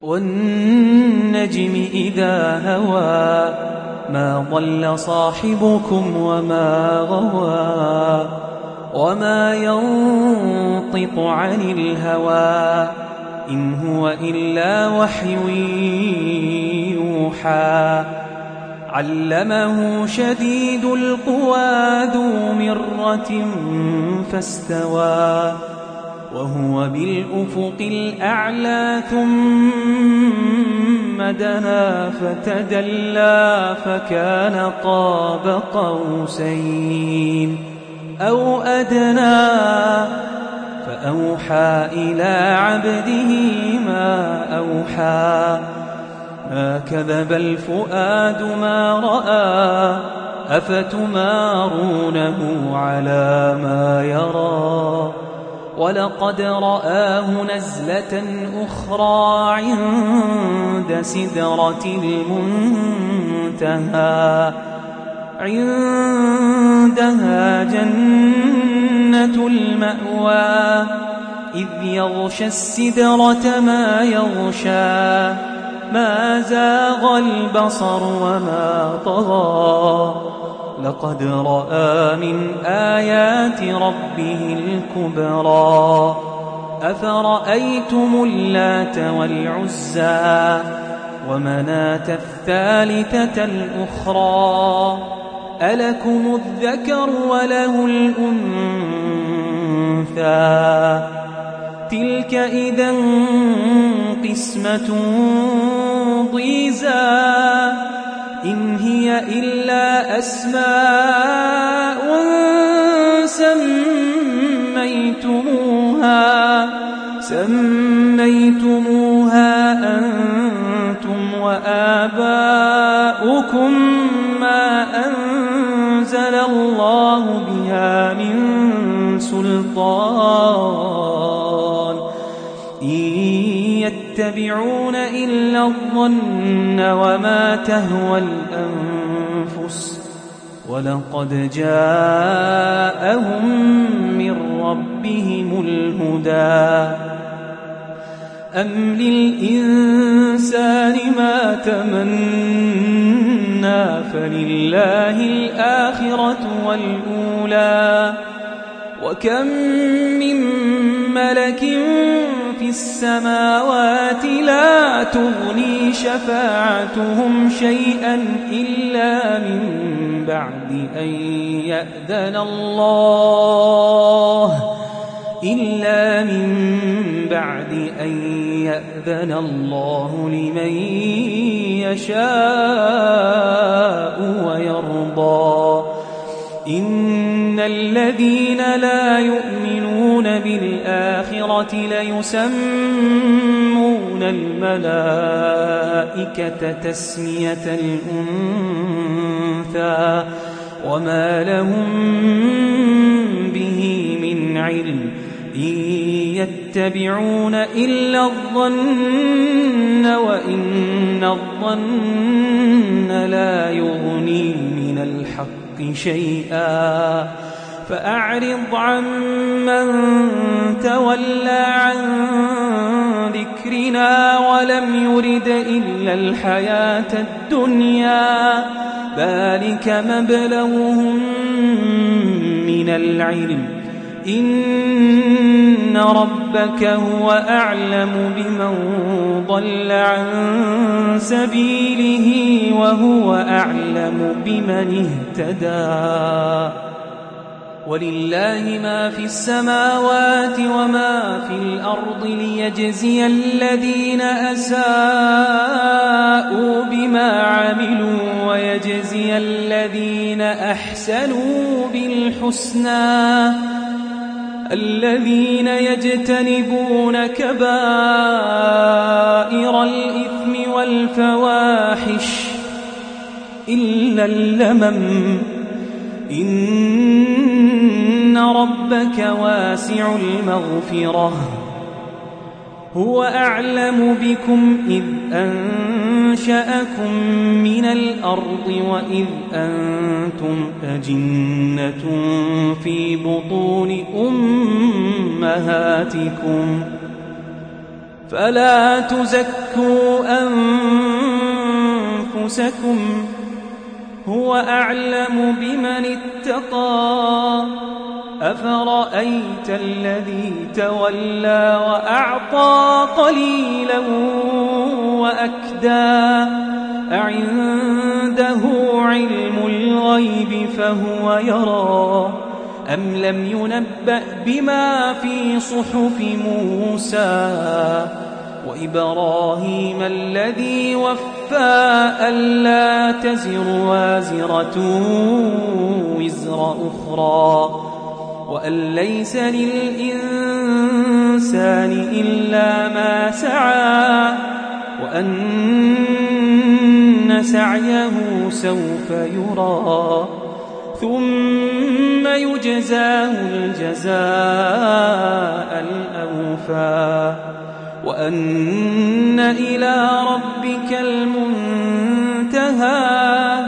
وَالنَّجْمِ إِذَا هَوَىٰ مَا ضَلَّ صَاحِبُكُمْ وَمَا غَوَىٰ وَمَا يَنطِقُ عَنِ الْهَوَىٰ إِنْ هُوَ إِلَّا وَحْيٌ يُوحَىٰ عَلَّمَهُ شَدِيدُ الْقُوَىٰ ذُو مِرَّةٍ فَاسْتَوَىٰ وهو بالأفق الأعلى ثم دنا فتدلى فكان قاب قوسين أو أدنى فأوحى إلى عبده ما أوحى ما كذب الفؤاد ما رأى أفتمارونه على ما يرى ولقد رآه نزلة أخرى عند سدرة المنتهى عندها جنة المأوى إذ يغشى السدرة ما يغشى ما زاغ البصر وما طغى لقد رأى من آيات ربه الكبرى أفرأيتم اللات والعزى ومناة الثالثة الأخرى ألكم الذكر وله الأنثى تلك إذا قسمة ضيزى إن هي إلا أسماء سميتموها أنتم وآباؤكم ما أنزل الله بها من سلطان إن يتبعون إلا الظن وما تهوى الأنفس ولقد جاءهم من ربهم الهدى أم للإنسان ما تمنى فلله الآخرة والأولى وكم من ملك في السماوات لا تغني شفاعتهم شيئا إلا من بعد أن يأذن الله لمن يشاء ويرضى إن الذين لا يؤمنون بالآخرة ليسمون الملائكة تسمية الأنثى وما لهم به من علم إن يتبعون إلا الظن وإن الظن لا يغني من الحق شيئا فأعرض عمن تولى عن ذكرنا ولم يرد إلا الحياة الدنيا ذلك مبلغهم من العلم إن ربك هو أعلم بمن ضل عن سبيله وهو أعلم بمن اهتدى ولله ما في السماوات وما في الأرض ليجزي الذين أساءوا بما عملوا ويجزي الذين أحسنوا بالحسنى الذين يجتنبون كبائر الإثم والفواحش إلا اللمم إن ربك واسع المغفرة هو أعلم بكم إذ أنشأكم من الأرض وإذ أنتم أجنة في بطون أمهاتكم فلا تزكوا أنفسكم هو أعلم بمن اتقى أفرأيت الذي تولى وأعطى قليلا وأكدى أعنده علم الغيب فهو يرى أم لم ينبأ بما في صحف موسى وإبراهيم الذي وفى ألا تزر وازرة وزر أخرى وأن ليس للإنسان إلا ما سعى وأن سعيه سوف يرى ثم يجزاه الجزاء الأوفى وأن إلى ربك المنتهى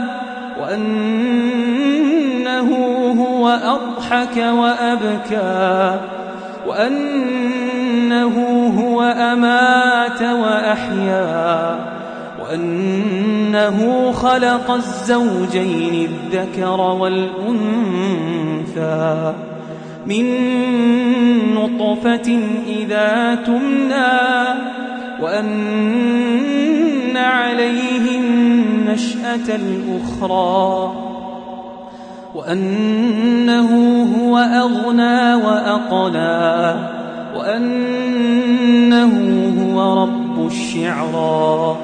وأنه هو أضحك وأبكى وأنه هو أمات وأحيا وأنه خلق الزوجين الذكر والأنثى من نطفة إذا تمنى وأن عليه النشأة الأخرى وأنه هو أغنى وأقنى وأنه هو رب الشعرى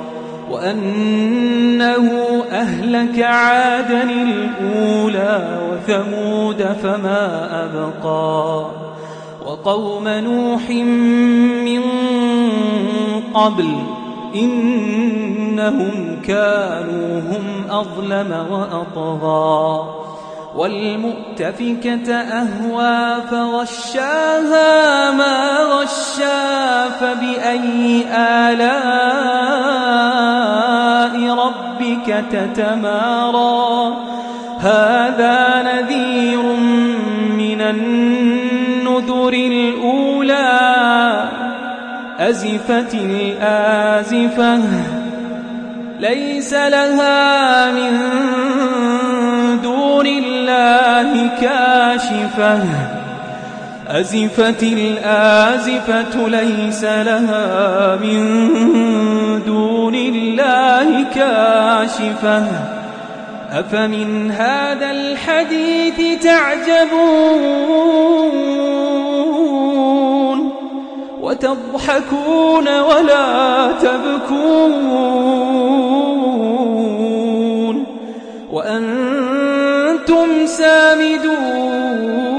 وأنه أهلك عادا الأولى وثمود فما أبقى وقوم نوح من قبل إنهم كانوا هم أظلم وأطغى والمؤتفكة أهوى فغشاها ما غشا فبأي آلاء ربك تتمارى هذا نذير من النذر الأولى أزفت الآزفة ليس لها من دون الله كاشفة أزفت الآزفة ليس لها من دون الله كاشفة أفمن هذا الحديث تعجبون وتضحكون ولا تبكون وأنتم سامدون